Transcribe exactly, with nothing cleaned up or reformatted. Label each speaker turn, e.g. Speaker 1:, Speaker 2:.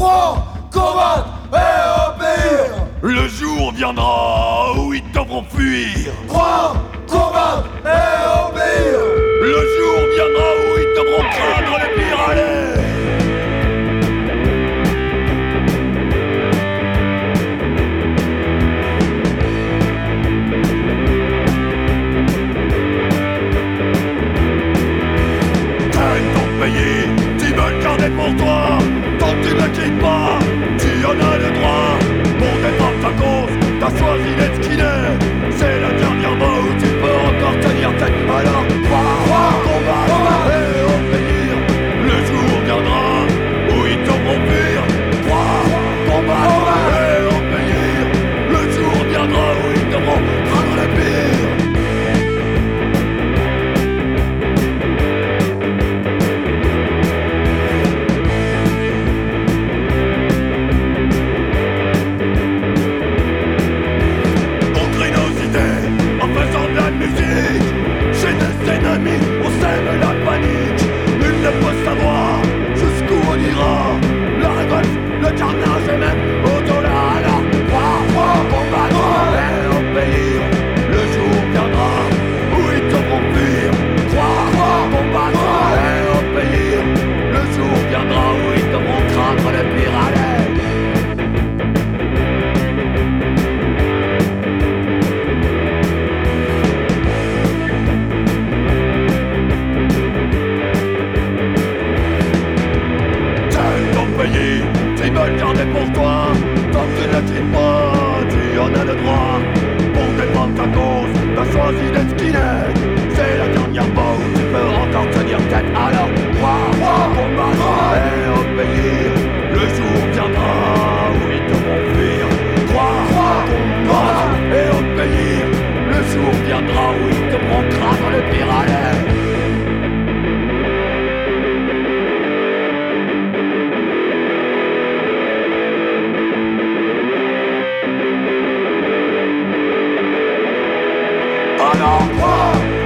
Speaker 1: croire, combattre et obéir.
Speaker 2: Le jour viendra où ils devront fuir.
Speaker 1: Croire, combattre et obéir.
Speaker 2: Le jour viendra où ils devront craindre les pires allées. Gagne ton pays, tu veux le garder pour toi. Tant que tu ne quittes pas, tu en as le droit. Pour défendre ta cause, t'as choisi d'être skinné. C'est la dernière mot où tu peux encore tenir tête. Alors crois, combattre et obéir. Le jour viendra où ils devront fuir. Crois, combattre et obéir. Le jour viendra où ils devront craindre le pire. Ennemis, on sème la panique. Nul ne peut savoir jusqu'où on ira. La révolte, le carnage et même au-delà. Alors croire, croire, combattre et obéir. Le jour viendra où ils devront fuir. Croire, croire, combattre et obéir. Le jour viendra où ils devront craindre les pires allées. Tu veux le garder pour toi. Tant que tu ne quittes pas, tu en as le droit. Pour défendre ta cause, t'as choisi d'être skinhead. C'est la dernière fois où tu peux encore tenir tête. Alors crois, combattre et obéir. Le jour viendra où ils devront fuir. Crois, combattre et obéir. Le jour viendra où ils devront craindre le pire allées. Alors crois,